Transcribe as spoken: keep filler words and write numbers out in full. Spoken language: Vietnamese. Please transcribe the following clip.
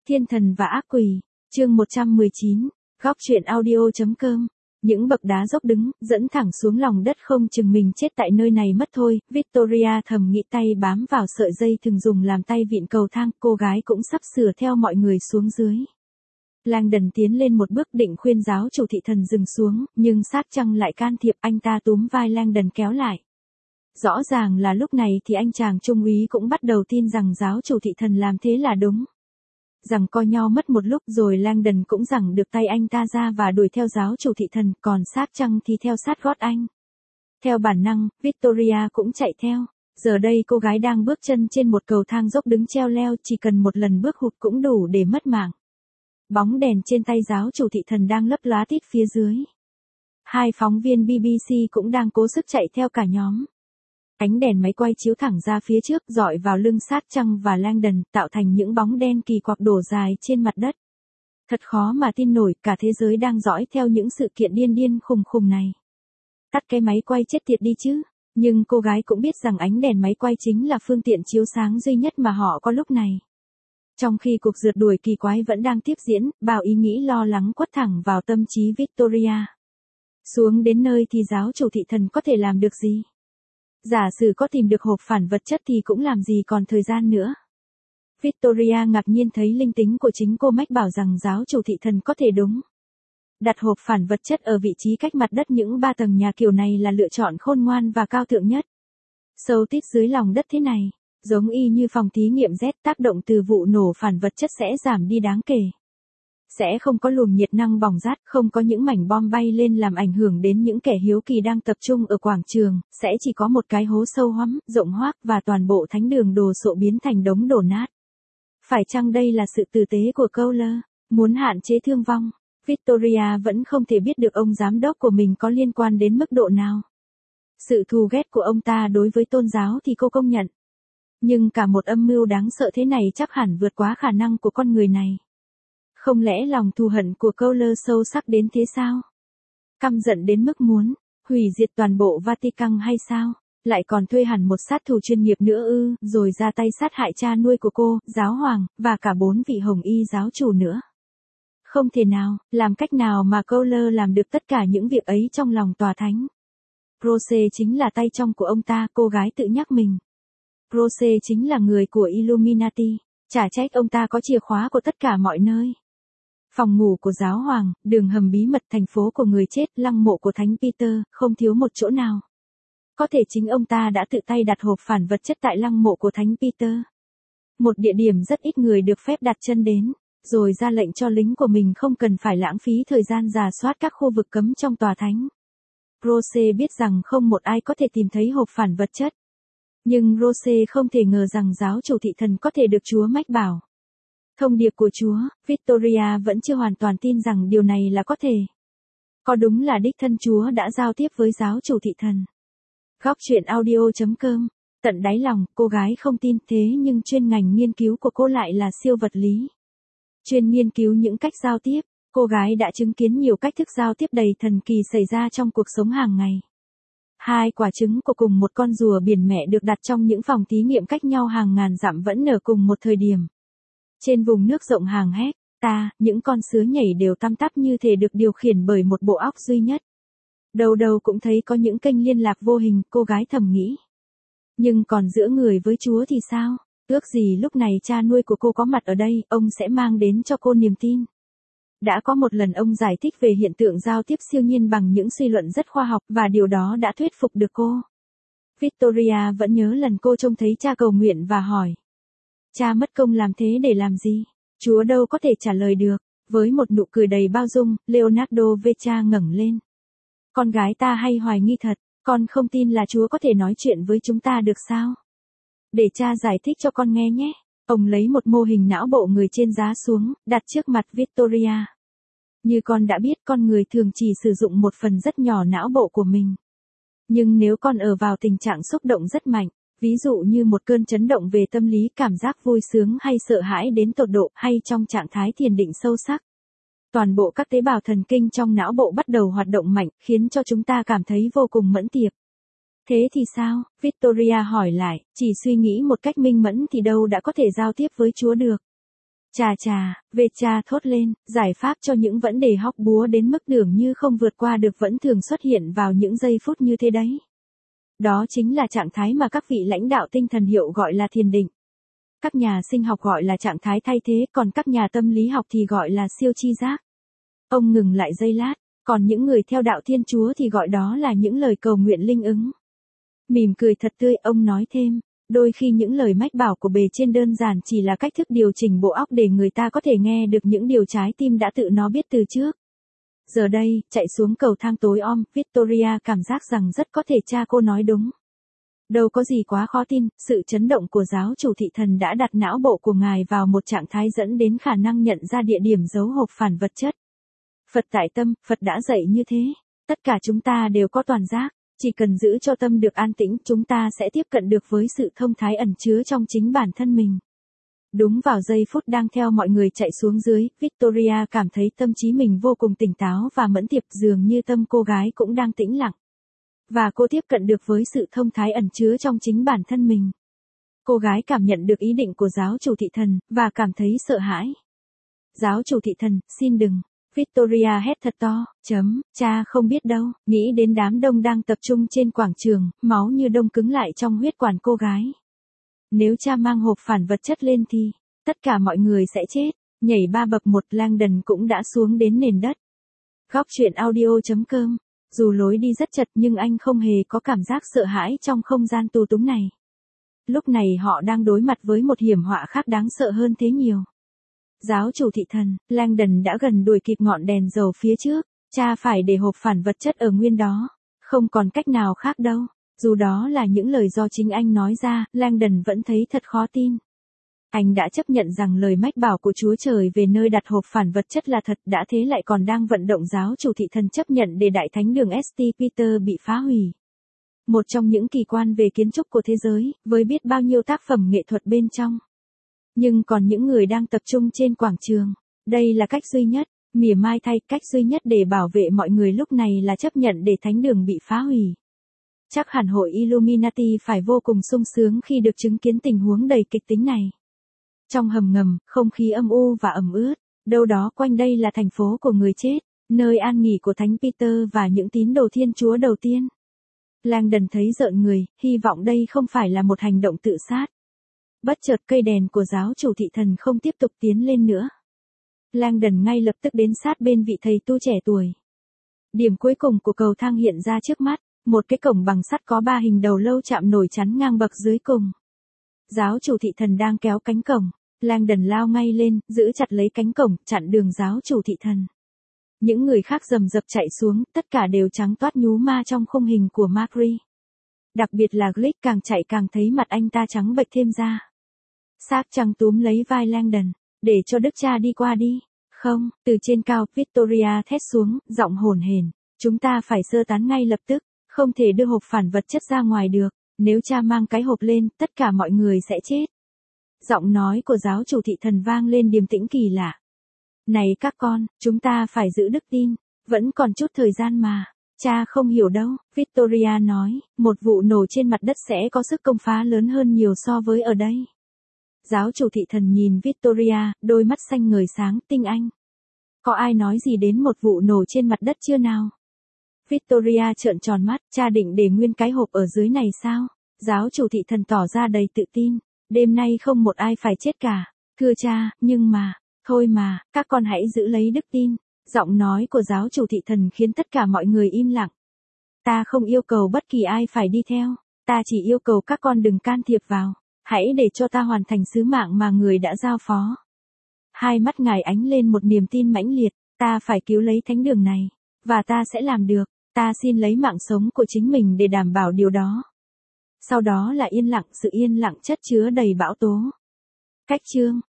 Thiên thần và ác quỷ, chương một trăm mười chín, góc truyện audio.com. Những bậc đá dốc đứng, dẫn thẳng xuống lòng đất không chừng mình chết tại nơi này mất thôi. Victoria thầm nghĩ, tay bám vào sợi dây thường dùng làm tay vịn cầu thang, cô gái cũng sắp sửa theo mọi người xuống dưới. Langdon tiến lên một bước định khuyên giáo chủ thị thần dừng xuống, nhưng Sát Trăng lại can thiệp, anh ta túm vai Langdon kéo lại. Rõ ràng là lúc này thì anh chàng trung úy cũng bắt đầu tin rằng giáo chủ thị thần làm thế là đúng. Rằng co nhau mất một lúc rồi Langdon cũng giằng được tay anh ta ra và đuổi theo giáo chủ thị thần, còn Sát Trăng thì theo sát gót anh. Theo bản năng, Victoria cũng chạy theo. Giờ đây cô gái đang bước chân trên một cầu thang dốc đứng treo leo, chỉ cần một lần bước hụt cũng đủ để mất mạng. Bóng đèn trên tay giáo chủ thị thần đang lấp lóa tít phía dưới. Hai phóng viên bê bê xê cũng đang cố sức chạy theo cả nhóm. Ánh đèn máy quay chiếu thẳng ra phía trước, dọi vào lưng Sát Trăng và Langdon, tạo thành những bóng đen kỳ quặc đổ dài trên mặt đất. Thật khó mà tin nổi, cả thế giới đang dõi theo những sự kiện điên điên khùng khùng này. Tắt cái máy quay chết tiệt đi chứ. Nhưng cô gái cũng biết rằng ánh đèn máy quay chính là phương tiện chiếu sáng duy nhất mà họ có lúc này. Trong khi cuộc rượt đuổi kỳ quái vẫn đang tiếp diễn, bao ý nghĩ lo lắng quất thẳng vào tâm trí Victoria. Xuống đến nơi thì giáo chủ thị thần có thể làm được gì? Giả sử có tìm được hộp phản vật chất thì cũng làm gì còn thời gian nữa. Victoria ngạc nhiên thấy linh tính của chính cô mách bảo rằng giáo chủ thị thần có thể đúng. Đặt hộp phản vật chất ở vị trí cách mặt đất những ba tầng nhà kiểu này là lựa chọn khôn ngoan và cao thượng nhất. Sâu tít dưới lòng đất thế này, giống y như phòng thí nghiệm Z, tác động từ vụ nổ phản vật chất sẽ giảm đi đáng kể. Sẽ không có luồng nhiệt năng bỏng rát, không có những mảnh bom bay lên làm ảnh hưởng đến những kẻ hiếu kỳ đang tập trung ở quảng trường, sẽ chỉ có một cái hố sâu hoắm, rộng hoác và toàn bộ thánh đường đồ sộ biến thành đống đổ nát. Phải chăng đây là sự tử tế của Cowler, muốn hạn chế thương vong? Victoria vẫn không thể biết được ông giám đốc của mình có liên quan đến mức độ nào. Sự thù ghét của ông ta đối với tôn giáo thì cô công nhận. Nhưng cả một âm mưu đáng sợ thế này chắc hẳn vượt quá khả năng của con người này. Không lẽ lòng thù hận của Cowler sâu sắc đến thế sao? Căm giận đến mức muốn hủy diệt toàn bộ Vatican hay sao? Lại còn thuê hẳn một sát thủ chuyên nghiệp nữa ư, rồi ra tay sát hại cha nuôi của cô, giáo hoàng, và cả bốn vị hồng y giáo chủ nữa. Không thể nào, làm cách nào mà Cowler làm được tất cả những việc ấy trong lòng tòa thánh? Rose chính là tay trong của ông ta, cô gái tự nhắc mình. Rose chính là người của Illuminati, chả trách ông ta có chìa khóa của tất cả mọi nơi. Phòng ngủ của giáo hoàng, đường hầm bí mật, thành phố của người chết, lăng mộ của thánh Peter, không thiếu một chỗ nào. Có thể chính ông ta đã tự tay đặt hộp phản vật chất tại lăng mộ của thánh Peter. Một địa điểm rất ít người được phép đặt chân đến, rồi ra lệnh cho lính của mình không cần phải lãng phí thời gian rà soát các khu vực cấm trong tòa thánh. Rose biết rằng không một ai có thể tìm thấy hộp phản vật chất. Nhưng Rose không thể ngờ rằng giáo chủ thị thần có thể được Chúa mách bảo. Thông điệp của Chúa, Victoria vẫn chưa hoàn toàn tin rằng điều này là có thể. Có đúng là đích thân Chúa đã giao tiếp với giáo chủ thị thần? Góc truyện audio.com. Tận đáy lòng, cô gái không tin, thế nhưng chuyên ngành nghiên cứu của cô lại là siêu vật lý. Chuyên nghiên cứu những cách giao tiếp, cô gái đã chứng kiến nhiều cách thức giao tiếp đầy thần kỳ xảy ra trong cuộc sống hàng ngày. Hai quả trứng của cùng một con rùa biển mẹ được đặt trong những phòng thí nghiệm cách nhau hàng ngàn dặm vẫn nở cùng một thời điểm. Trên vùng nước rộng hàng héc ta, những con sứa nhảy đều tăm tắp như thể được điều khiển bởi một bộ óc duy nhất. Đầu đầu cũng thấy có những kênh liên lạc vô hình, cô gái thầm nghĩ. Nhưng còn giữa người với Chúa thì sao? Ước gì lúc này cha nuôi của cô có mặt ở đây, ông sẽ mang đến cho cô niềm tin. Đã có một lần ông giải thích về hiện tượng giao tiếp siêu nhiên bằng những suy luận rất khoa học, và điều đó đã thuyết phục được cô. Victoria vẫn nhớ lần cô trông thấy cha cầu nguyện và hỏi. Cha mất công làm thế để làm gì? Chúa đâu có thể trả lời được. Với một nụ cười đầy bao dung, Leonardo Vecha ngẩng lên. Con gái ta hay hoài nghi thật, con không tin là Chúa có thể nói chuyện với chúng ta được sao? Để cha giải thích cho con nghe nhé. Ông lấy một mô hình não bộ người trên giá xuống, đặt trước mặt Victoria. Như con đã biết, con người thường chỉ sử dụng một phần rất nhỏ não bộ của mình. Nhưng nếu con ở vào tình trạng xúc động rất mạnh, ví dụ như một cơn chấn động về tâm lý, cảm giác vui sướng hay sợ hãi đến tột độ, hay trong trạng thái thiền định sâu sắc, toàn bộ các tế bào thần kinh trong não bộ bắt đầu hoạt động mạnh, khiến cho chúng ta cảm thấy vô cùng mẫn tiệp. Thế thì sao? Victoria hỏi lại, chỉ suy nghĩ một cách minh mẫn thì đâu đã có thể giao tiếp với Chúa được. Chà chà, về cha thốt lên, giải pháp cho những vấn đề hóc búa đến mức tưởng như không vượt qua được vẫn thường xuất hiện vào những giây phút như thế đấy. Đó chính là trạng thái mà các vị lãnh đạo tinh thần hiệu gọi là thiền định. Các nhà sinh học gọi là trạng thái thay thế, còn các nhà tâm lý học thì gọi là siêu chi giác. Ông ngừng lại giây lát, còn những người theo đạo Thiên Chúa thì gọi đó là những lời cầu nguyện linh ứng. Mỉm cười thật tươi, ông nói thêm, đôi khi những lời mách bảo của bề trên đơn giản chỉ là cách thức điều chỉnh bộ óc để người ta có thể nghe được những điều trái tim đã tự nó biết từ trước. Giờ đây, chạy xuống cầu thang tối om, Victoria cảm giác rằng rất có thể cha cô nói đúng. Đâu có gì quá khó tin, sự chấn động của giáo chủ thị thần đã đặt não bộ của ngài vào một trạng thái dẫn đến khả năng nhận ra địa điểm giấu hộp phản vật chất. Phật tại tâm, Phật đã dạy như thế. Tất cả chúng ta đều có toàn giác. Chỉ cần giữ cho tâm được an tĩnh, chúng ta sẽ tiếp cận được với sự thông thái ẩn chứa trong chính bản thân mình. Đúng vào giây phút đang theo mọi người chạy xuống dưới, Victoria cảm thấy tâm trí mình vô cùng tỉnh táo và mẫn tiệp, dường như tâm cô gái cũng đang tĩnh lặng. Và cô tiếp cận được với sự thông thái ẩn chứa trong chính bản thân mình. Cô gái cảm nhận được ý định của giáo chủ thị thần, và cảm thấy sợ hãi. Giáo chủ thị thần, xin đừng. Victoria hét thật to, chấm, cha không biết đâu, nghĩ đến đám đông đang tập trung trên quảng trường, máu như đông cứng lại trong huyết quản cô gái. Nếu cha mang hộp phản vật chất lên thì, tất cả mọi người sẽ chết. Nhảy ba bậc một, Langdon cũng đã xuống đến nền đất. Góc truyện audio chấm com. Dù lối đi rất chật nhưng anh không hề có cảm giác sợ hãi trong không gian tù túng này. Lúc này họ đang đối mặt với một hiểm họa khác đáng sợ hơn thế nhiều. Giáo chủ thị thần, Langdon đã gần đuổi kịp ngọn đèn dầu phía trước, cha phải để hộp phản vật chất ở nguyên đó. Không còn cách nào khác đâu. Dù đó là những lời do chính anh nói ra, Langdon vẫn thấy thật khó tin. Anh đã chấp nhận rằng lời mách bảo của Chúa Trời về nơi đặt hộp phản vật chất là thật, đã thế lại còn đang vận động giáo chủ thị thần chấp nhận để đại thánh đường Saint Peter bị phá hủy. Một trong những kỳ quan về kiến trúc của thế giới, với biết bao nhiêu tác phẩm nghệ thuật bên trong. Nhưng còn những người đang tập trung trên quảng trường, đây là cách duy nhất, mỉa mai thay, cách duy nhất để bảo vệ mọi người lúc này là chấp nhận để thánh đường bị phá hủy. Chắc hẳn hội Illuminati phải vô cùng sung sướng khi được chứng kiến tình huống đầy kịch tính này. Trong hầm ngầm, không khí âm u và ẩm ướt, đâu đó quanh đây là thành phố của người chết, nơi an nghỉ của Thánh Peter và những tín đồ Thiên Chúa đầu tiên. Langdon thấy rợn người, hy vọng đây không phải là một hành động tự sát. Bất chợt cây đèn của giáo chủ thị thần không tiếp tục tiến lên nữa. Langdon ngay lập tức đến sát bên vị thầy tu trẻ tuổi. Điểm cuối cùng của cầu thang hiện ra trước mắt, một cái cổng bằng sắt có ba hình đầu lâu chạm nổi chắn ngang bậc dưới cùng. Giáo chủ thị thần đang kéo cánh cổng, Langdon lao ngay lên, giữ chặt lấy cánh cổng, chặn đường giáo chủ thị thần. Những người khác rầm rập chạy xuống, tất cả đều trắng toát nhú ma trong khung hình của Macri. Đặc biệt là Glick càng chạy càng thấy mặt anh ta trắng bệch thêm ra. Xác trăng túm lấy vai Langdon, để cho đức cha đi qua đi. Không, từ trên cao, Victoria thét xuống, giọng hồn hển, chúng ta phải sơ tán ngay lập tức, không thể đưa hộp phản vật chất ra ngoài được, nếu cha mang cái hộp lên, tất cả mọi người sẽ chết. Giọng nói của giáo chủ thị thần vang lên điềm tĩnh kỳ lạ. Này các con, chúng ta phải giữ đức tin, vẫn còn chút thời gian mà. Cha không hiểu đâu, Victoria nói, một vụ nổ trên mặt đất sẽ có sức công phá lớn hơn nhiều so với ở đây. Giáo chủ thị thần nhìn Victoria, đôi mắt xanh ngời sáng, tinh anh. Có ai nói gì đến một vụ nổ trên mặt đất chưa nào? Victoria trợn tròn mắt, cha định để nguyên cái hộp ở dưới này sao? Giáo chủ thị thần tỏ ra đầy tự tin, đêm nay không một ai phải chết cả. Thưa cha, nhưng mà, thôi mà, các con hãy giữ lấy đức tin. Giọng nói của giáo chủ thị thần khiến tất cả mọi người im lặng. Ta không yêu cầu bất kỳ ai phải đi theo, ta chỉ yêu cầu các con đừng can thiệp vào, hãy để cho ta hoàn thành sứ mạng mà người đã giao phó. Hai mắt ngài ánh lên một niềm tin mãnh liệt, ta phải cứu lấy thánh đường này, và ta sẽ làm được, ta xin lấy mạng sống của chính mình để đảm bảo điều đó. Sau đó là yên lặng, sự yên lặng chất chứa đầy bão tố. Cách chương